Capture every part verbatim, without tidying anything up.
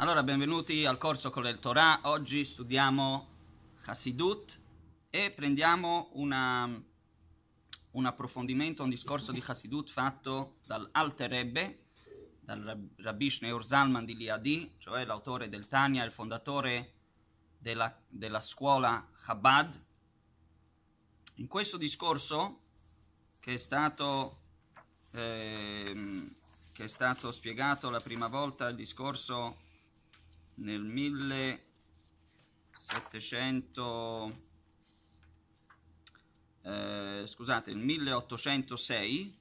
Allora, benvenuti al corso con il Torah. Oggi studiamo Hasidut e prendiamo una, un approfondimento, un discorso di Hasidut fatto dal Alter Rebbe, dal Rabbi Shneur Zalman di Liadi, cioè l'autore del Tanya, il fondatore della, della scuola Chabad. In questo discorso, che è stato... Eh, che è stato spiegato la prima volta, il discorso nel millesettecento eh, scusate, nel milleottocentosei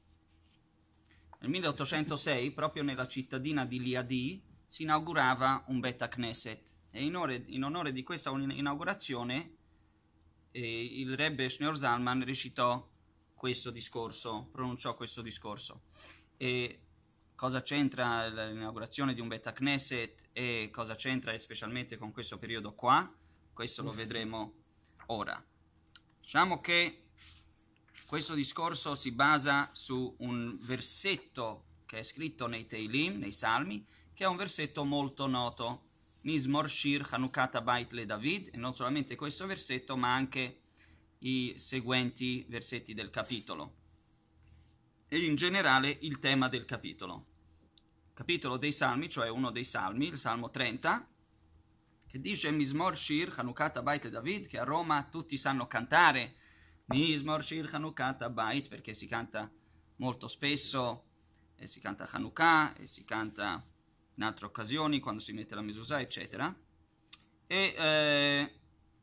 nel milleottocentosei proprio nella cittadina di Liadi si inaugurava un Bet Knesset e in onore, in onore di questa inaugurazione eh, il Rebbe Shneur Zalman recitò questo discorso, pronunciò questo discorso. E cosa c'entra l'inaugurazione di un Bet Knesset e cosa c'entra specialmente con questo periodo qua? Questo lo vedremo ora. Diciamo che questo discorso si basa su un versetto che è scritto nei Teilim, nei Salmi, che è un versetto molto noto. Mizmor Shir Chanukat Habayit le David, e non solamente questo versetto, ma anche i seguenti versetti del capitolo. E in generale il tema del capitolo. Capitolo dei Salmi, cioè uno dei Salmi, il Salmo trenta, che dice Mizmor Shir Chanukat Habayit David, che a Roma tutti sanno cantare Mizmor Shir Chanukat Habayit, perché si canta molto spesso, e si canta Hanukkah, e si canta in altre occasioni, quando si mette la mezuzah, eccetera. E eh,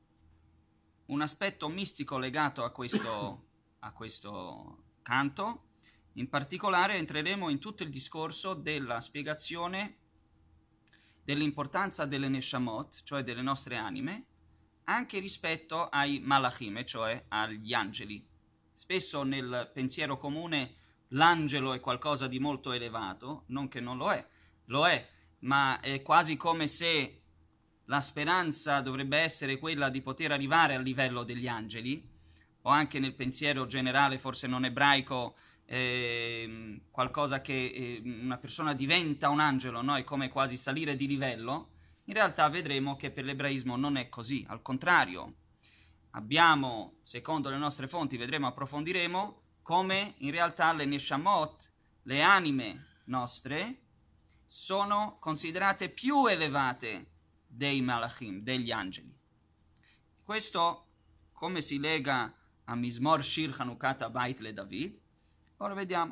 un aspetto mistico legato a questo, a questo canto. In particolare entreremo in tutto il discorso della spiegazione dell'importanza delle Neshamot, cioè delle nostre anime, anche rispetto ai Malachim, cioè agli angeli. Spesso nel pensiero comune l'angelo è qualcosa di molto elevato, non che non lo è, lo è, ma è quasi come se la speranza dovrebbe essere quella di poter arrivare al livello degli angeli, o anche nel pensiero generale, forse non ebraico, Eh, qualcosa che eh, una persona diventa un angelo, no? È come quasi salire di livello. In realtà vedremo che per l'ebraismo non è così, al contrario. Abbiamo, secondo le nostre fonti, vedremo, approfondiremo, come in realtà le Neshamot, le anime nostre, sono considerate più elevate dei Malachim, degli angeli. Questo come si lega a Mizmor Shir Chanukat Habayit le David? Ora vediamo.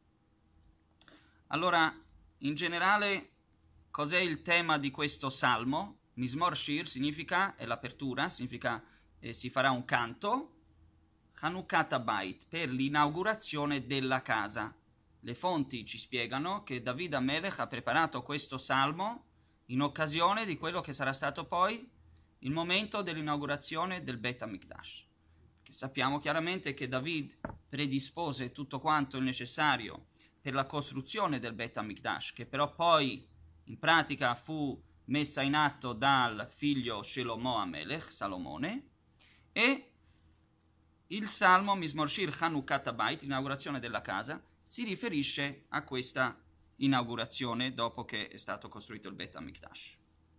Allora, in generale, cos'è il tema di questo salmo? Mizmor Shir significa, è l'apertura, significa eh, si farà un canto, Chanukat Habayit, per l'inaugurazione della casa. Le fonti ci spiegano che David HaMelech ha preparato questo salmo in occasione di quello che sarà stato poi il momento dell'inaugurazione del Bet HaMikdash. Sappiamo chiaramente che David predispose tutto quanto il necessario per la costruzione del Bet HaMikdash, che però poi in pratica fu messa in atto dal figlio Shelomo HaMelech, Salomone, e il salmo Mizmor Shir Chanukat Habayit, l'inaugurazione della casa, si riferisce a questa inaugurazione dopo che è stato costruito il Bet HaMikdash.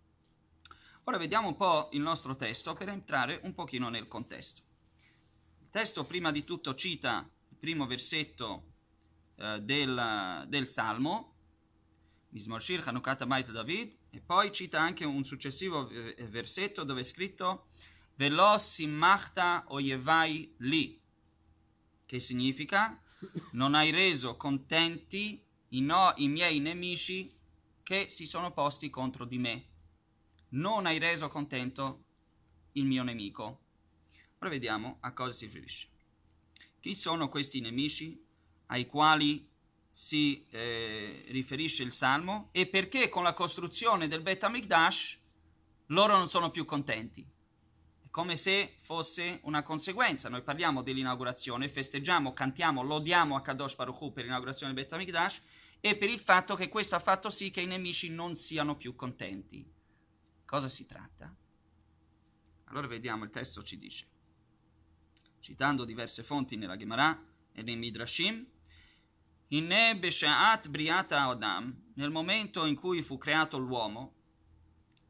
Ora vediamo un po' il nostro testo per entrare un pochino nel contesto. Il testo prima di tutto cita il primo versetto eh, del, del Salmo, Mizmor Shir Chanukat Habayit David, e poi cita anche un successivo eh, versetto dove è scritto Velo simmachta oyevai li, che significa non hai reso contenti i, no, i miei nemici che si sono posti contro di me. Non hai reso contento il mio nemico. Ora vediamo a cosa si riferisce. Chi sono questi nemici ai quali si eh, riferisce il Salmo e perché con la costruzione del Bet HaMikdash loro non sono più contenti? È come se fosse una conseguenza. Noi parliamo dell'inaugurazione, festeggiamo, cantiamo, lodiamo a Kadosh Baruch Hu per l'inaugurazione del Bet HaMikdash e per il fatto che questo ha fatto sì che i nemici non siano più contenti. Cosa si tratta? Allora vediamo, il testo ci dice, citando diverse fonti nella Gemara e nei Midrashim, Inne Besha'at Briata Adam, nel momento in cui fu creato l'uomo,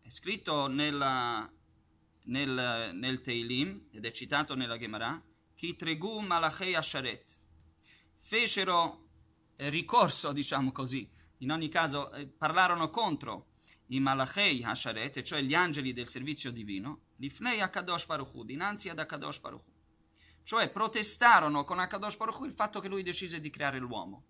è scritto nella, nel, nel Teilim, ed è citato nella Gemara, Ki tregu malachei asharet, fecero ricorso, diciamo così, in ogni caso eh, parlarono contro i malachei asharet, cioè gli angeli del servizio divino, lifnei Akadosh Baruch Hu, dinanzi ad Akadosh Baruch Hu, cioè protestarono con Akadosh Baruch Hu il fatto che lui decise di creare l'uomo.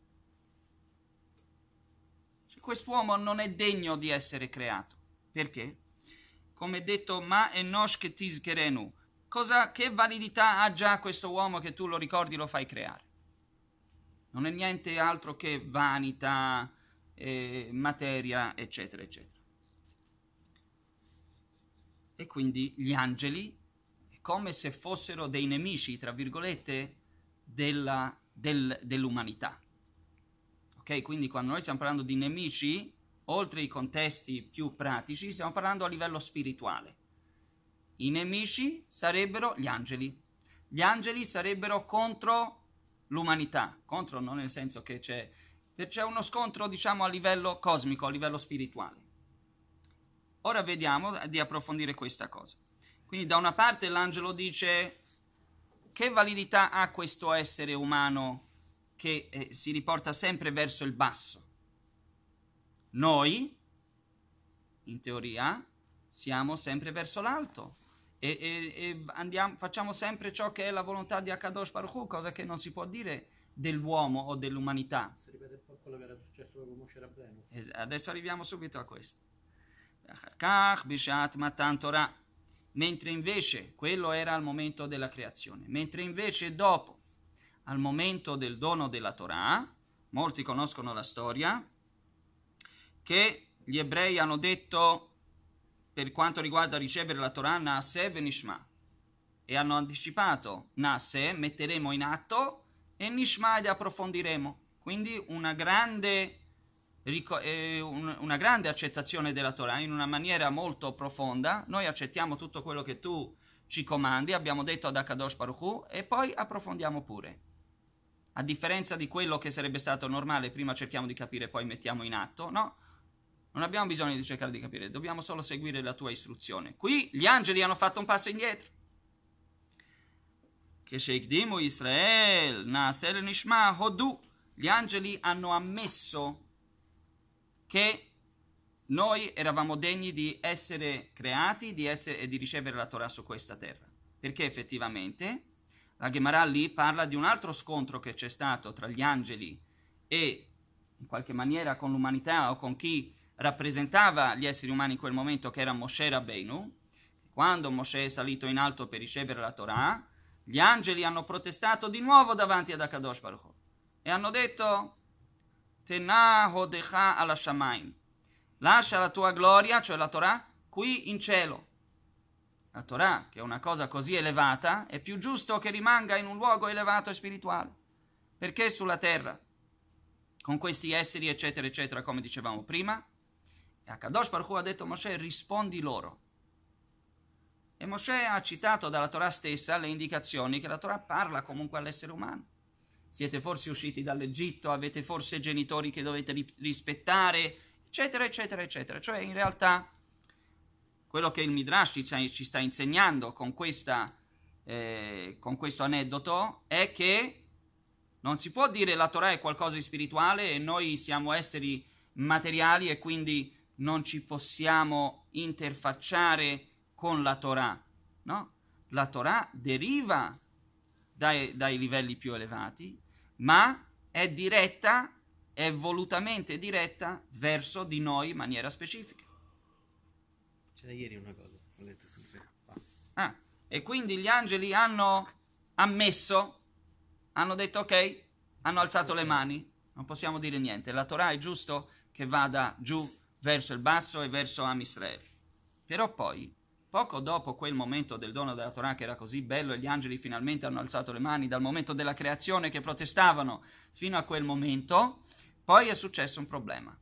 Cioè, quest'uomo non è degno di essere creato. Perché? Come detto, ma enosh che tizkerenu, cosa, che validità ha già questo uomo che tu lo ricordi, lo fai creare? Non è niente altro che vanità, eh, materia, eccetera, eccetera. E quindi gli angeli, come se fossero dei nemici, tra virgolette, della, del, dell'umanità. Ok? Quindi quando noi stiamo parlando di nemici, oltre ai contesti più pratici, stiamo parlando a livello spirituale. I nemici sarebbero gli angeli. Gli angeli sarebbero contro l'umanità, contro non nel senso che c'è, c'è uno scontro, diciamo, a livello cosmico, a livello spirituale. Ora vediamo di approfondire questa cosa. Quindi da una parte l'angelo dice: che validità ha questo essere umano che eh, si riporta sempre verso il basso? Noi, in teoria, siamo sempre verso l'alto e, e, e andiamo, facciamo sempre ciò che è la volontà di Akadosh Baruch Hu, cosa che non si può dire dell'uomo o dell'umanità. Si ripete un po' quello che era successo con Moshe Rabbeinu. Adesso arriviamo subito a questo. Mentre invece, quello era al momento della creazione, mentre invece dopo, al momento del dono della Torah, molti conoscono la storia, che gli ebrei hanno detto, per quanto riguarda ricevere la Torah, Naaseh venishma, e hanno anticipato Naaseh, metteremo in atto, e Nishma, ed approfondiremo. Quindi una grande, una grande accettazione della Torah in una maniera molto profonda. Noi accettiamo tutto quello che tu ci comandi, abbiamo detto ad Akadosh Baruch Hu, e poi approfondiamo pure. A differenza di quello che sarebbe stato normale, prima cerchiamo di capire, poi mettiamo in atto, no? Non abbiamo bisogno di cercare di capire, dobbiamo solo seguire la tua istruzione. Qui gli angeli hanno fatto un passo indietro. Che sheikdimu Israel, Naaseh nishma hodu. Gli angeli hanno ammesso che noi eravamo degni di essere creati di essere, e di ricevere la Torah su questa terra. Perché effettivamente la Gemara lì parla di un altro scontro che c'è stato tra gli angeli e in qualche maniera con l'umanità o con chi rappresentava gli esseri umani in quel momento, che era Moshe Rabbeinu. Quando Moshe è salito in alto per ricevere la Torah, gli angeli hanno protestato di nuovo davanti ad Akadosh Baruch Hu e hanno detto: Tenah hodecha ala shamayim, lascia la tua gloria, cioè la Torah, qui in cielo. La Torah, che è una cosa così elevata, è più giusto che rimanga in un luogo elevato e spirituale. Perché sulla terra, con questi esseri, eccetera, eccetera, come dicevamo prima, e Akadosh Baruch Hu ha detto a Moshe: rispondi loro. E Moshe ha citato dalla Torah stessa le indicazioni che la Torah parla comunque all'essere umano. Siete forse usciti dall'Egitto, avete forse genitori che dovete rispettare, eccetera, eccetera, eccetera. Cioè, in realtà, quello che il Midrash ci sta insegnando con, questa, eh, con questo aneddoto è che non si può dire la Torah è qualcosa di spirituale e noi siamo esseri materiali e quindi non ci possiamo interfacciare con la Torah. No? La Torah deriva dai, dai livelli più elevati, ma è diretta, è volutamente diretta verso di noi in maniera specifica. C'era ieri una cosa, ho letto sempre. Ah, e quindi gli angeli hanno ammesso, hanno detto ok, hanno alzato le mani, non possiamo dire niente, la Torah è giusto che vada giù verso il basso e verso Am Israele. Però poi, poco dopo quel momento del dono della Torah che era così bello e gli angeli finalmente hanno alzato le mani, dal momento della creazione che protestavano fino a quel momento, poi è successo un problema.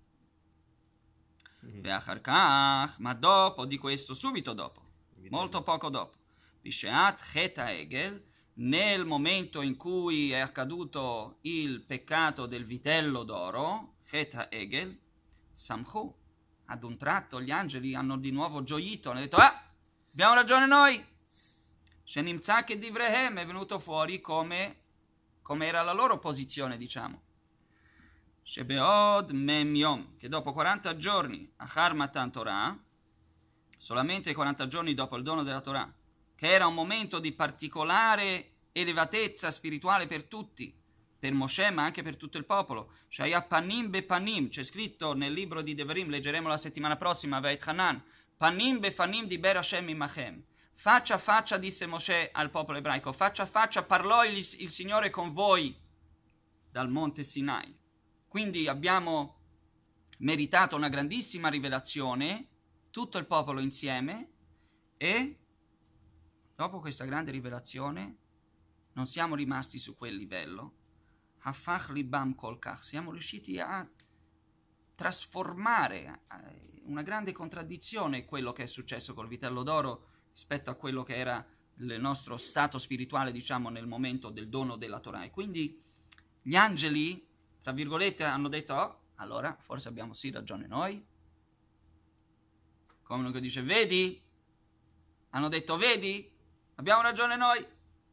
Mm-hmm. Ma dopo di questo, subito dopo, molto poco dopo, Bisheat Cheta Egel, nel momento in cui è accaduto il peccato del vitello d'oro, Cheta Egel, Samchu, ad un tratto gli angeli hanno di nuovo gioito, hanno detto, ah, abbiamo ragione noi. Shenimtza che divrehem è venuto fuori come, come era la loro posizione, diciamo. Shebeod mem yom, che dopo quaranta giorni, achar matan Torah, solamente quaranta giorni dopo il dono della Torah, che era un momento di particolare elevatezza spirituale per tutti, per Moshe ma anche per tutto il popolo. Shaya panim be panim, c'è scritto nel libro di Devarim, leggeremo la settimana prossima, Veit Hanan, panim be panim di Ber Hashem imachem. Faccia a faccia, disse Moshe al popolo ebraico, faccia a faccia parlò il, il Signore con voi dal monte Sinai. Quindi abbiamo meritato una grandissima rivelazione, tutto il popolo insieme, e dopo questa grande rivelazione non siamo rimasti su quel livello. Hafach libam kolkach, siamo riusciti a trasformare una grande contraddizione quello che è successo col vitello d'oro rispetto a quello che era il nostro stato spirituale, diciamo, nel momento del dono della Torah. E quindi gli angeli, tra virgolette, hanno detto, oh, allora forse abbiamo sì ragione noi. Come uno che dice, vedi? Hanno detto, vedi? Abbiamo ragione noi.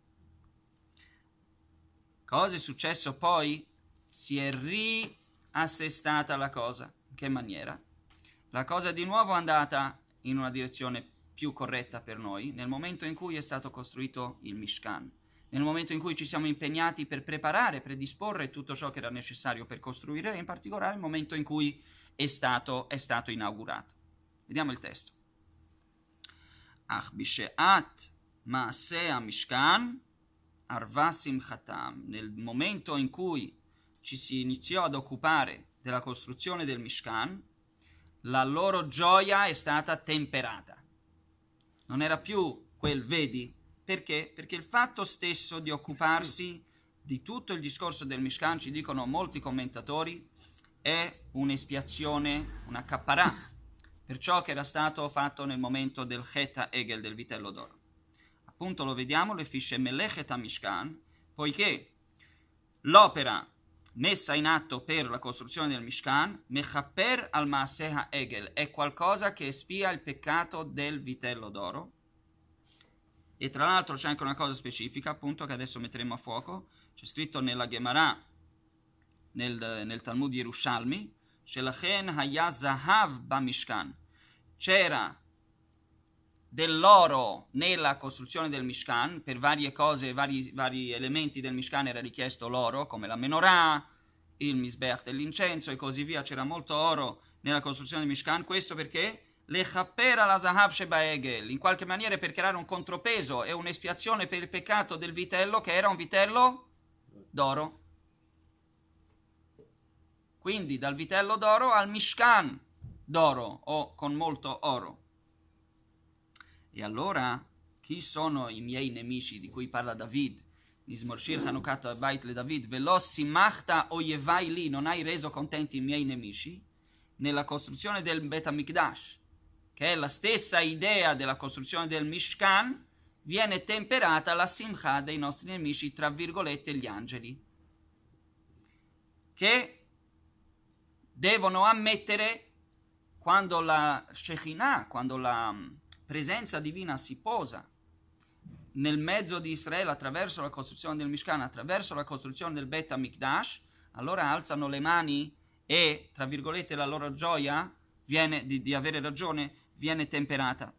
Cosa è successo poi? Si è riassestata la cosa. In che maniera? La cosa di nuovo è andata in una direzione più corretta per noi nel momento in cui è stato costruito il Mishkan, nel momento in cui ci siamo impegnati per preparare, predisporre tutto ciò che era necessario per costruire, e in particolare il momento in cui è stato, è stato inaugurato. Vediamo il testo. Ach bishe'at ma'aseh Mishkan arva simchatam. Nel momento in cui ci si iniziò ad occupare della costruzione del Mishkan, la loro gioia è stata temperata. Non era più quel vedi. Perché? Perché il fatto stesso di occuparsi di tutto il discorso del Mishkan, ci dicono molti commentatori, è un'espiazione, una capparà per ciò che era stato fatto nel momento del Chet Egel, del vitello d'oro. Appunto lo vediamo, le fisce Melechet Mishkan, poiché l'opera messa in atto per la costruzione del Mishkan, Mechaper al Maaseh Egel, è qualcosa che espia il peccato del vitello d'oro. E tra l'altro c'è anche una cosa specifica, appunto, che adesso metteremo a fuoco. C'è scritto nella Gemara, nel, nel Talmud Yerushalmi, Shelachen haya zahav bamishkan. C'era dell'oro nella costruzione del Mishkan, per varie cose, vari, vari elementi del Mishkan era richiesto l'oro, come la menorah, il misbeach dell'incenso e così via. C'era molto oro nella costruzione del Mishkan. Questo perché? Le chappera la zahav sheba egel, in qualche maniera per creare un contropeso e un'espiazione per il peccato del vitello, che era un vitello d'oro. Quindi dal vitello d'oro al Mishkan d'oro, o con molto oro. E allora, chi sono i miei nemici di cui parla David? Nismorshir Hanukat Bait le David, velo simachta oyevai li, non hai reso contenti i miei nemici, nella costruzione del Bet HaMikdash, che è la stessa idea della costruzione del Mishkan, viene temperata la simcha dei nostri nemici, tra virgolette gli angeli, che devono ammettere quando la Shekhinah, quando la presenza divina si posa nel mezzo di Israele attraverso la costruzione del Mishkan, attraverso la costruzione del Bet HaMikdash, allora alzano le mani e, tra virgolette, la loro gioia viene di, di avere ragione viene temperata.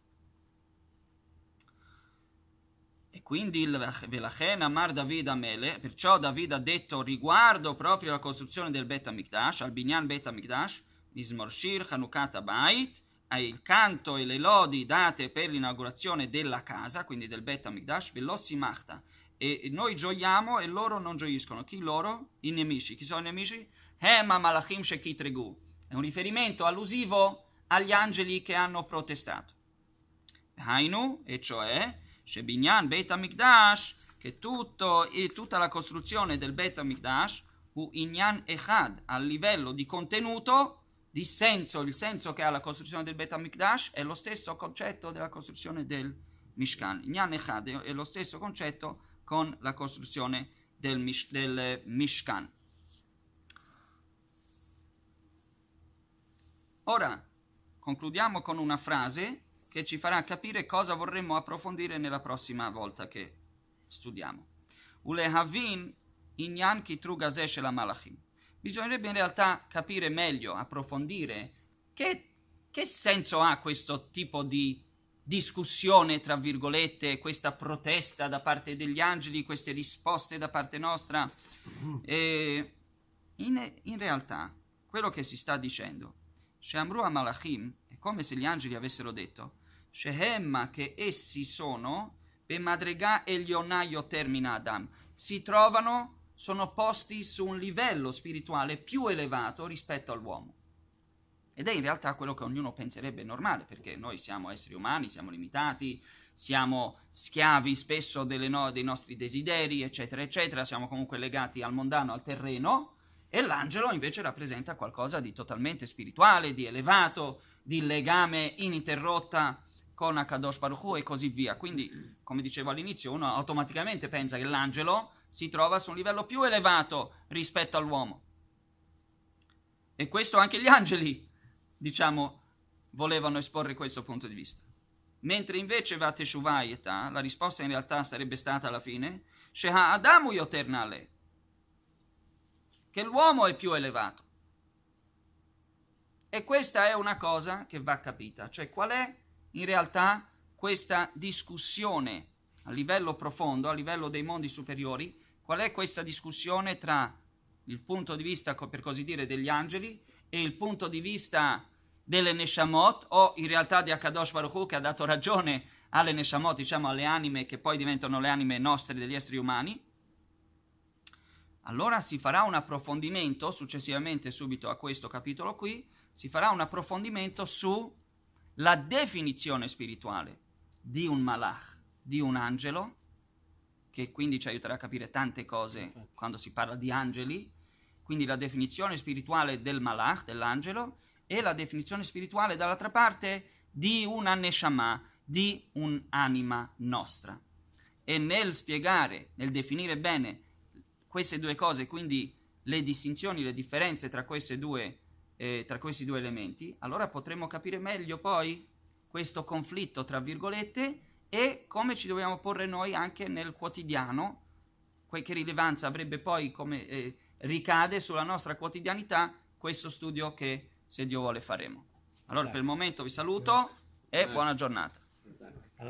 E quindi Velachen Amar David Amele, perciò David ha detto riguardo proprio alla costruzione del Bet HaMikdash, al Binyan Bet HaMikdash, Mismorshir Chanukat Bait, il canto e le lodi date per l'inaugurazione della casa, quindi del Bet HaMikdash, Velossi Machta, e noi gioiamo e loro non gioiscono. Chi loro? I nemici. Chi sono i nemici? Hema Malachim Shekitregu. È un riferimento allusivo agli angeli che hanno protestato. Hainu, e cioè, Shebinyan Bet HaMikdash, che tutto, e tutta la costruzione del Bet HaMikdash, hu inyan echad, a livello di contenuto, di senso, il senso che ha la costruzione del Bet HaMikdash è lo stesso concetto della costruzione del Mishkan. Inyan echad è lo stesso concetto con la costruzione del, mish, del Mishkan. Ora, concludiamo con una frase che ci farà capire cosa vorremmo approfondire nella prossima volta che studiamo. Ulehavin inyan kitru gazeh shel malachim. Bisognerebbe in realtà capire meglio, approfondire che, che senso ha questo tipo di discussione, tra virgolette, questa protesta da parte degli angeli, queste risposte da parte nostra. E in, in realtà, quello che si sta dicendo, She'amru malachim, è come se gli angeli avessero detto, Shehemma, che essi sono, Bemadregà Elionà yoter min Adam, si trovano, sono posti su un livello spirituale più elevato rispetto all'uomo. Ed è in realtà quello che ognuno penserebbe normale, perché noi siamo esseri umani, siamo limitati, siamo schiavi spesso delle no- dei nostri desideri, eccetera, eccetera, siamo comunque legati al mondano, al terreno, e l'angelo invece rappresenta qualcosa di totalmente spirituale, di elevato, di legame ininterrotta con Akadosh Baruch Hu e così via. Quindi, come dicevo all'inizio, uno automaticamente pensa che l'angelo si trova su un livello più elevato rispetto all'uomo. E questo anche gli angeli, diciamo, volevano esporre questo punto di vista. Mentre invece va Teshuvayeta, la risposta in realtà sarebbe stata alla fine, Sheha Adamu yoter nale, che l'uomo è più elevato. E questa è una cosa che va capita, cioè qual è in realtà questa discussione a livello profondo, a livello dei mondi superiori, qual è questa discussione tra il punto di vista, per così dire, degli angeli e il punto di vista delle Neshamot, o in realtà di Akadosh Baruch Hu, che ha dato ragione alle Neshamot, diciamo alle anime che poi diventano le anime nostre degli esseri umani. Allora si farà un approfondimento, successivamente subito a questo capitolo qui, si farà un approfondimento sulla definizione spirituale di un malach, di un angelo, che quindi ci aiuterà a capire tante cose quando si parla di angeli, quindi la definizione spirituale del malach, dell'angelo, e la definizione spirituale dall'altra parte di una neshama, di un'anima nostra. E nel spiegare, nel definire bene queste due cose, quindi le distinzioni, le differenze tra queste due, eh, tra questi due elementi, allora potremo capire meglio poi questo conflitto, tra virgolette, e come ci dobbiamo porre noi anche nel quotidiano, che rilevanza avrebbe poi, come eh, ricade sulla nostra quotidianità, questo studio che, se Dio vuole, faremo. Allora, per il momento vi saluto e buona giornata.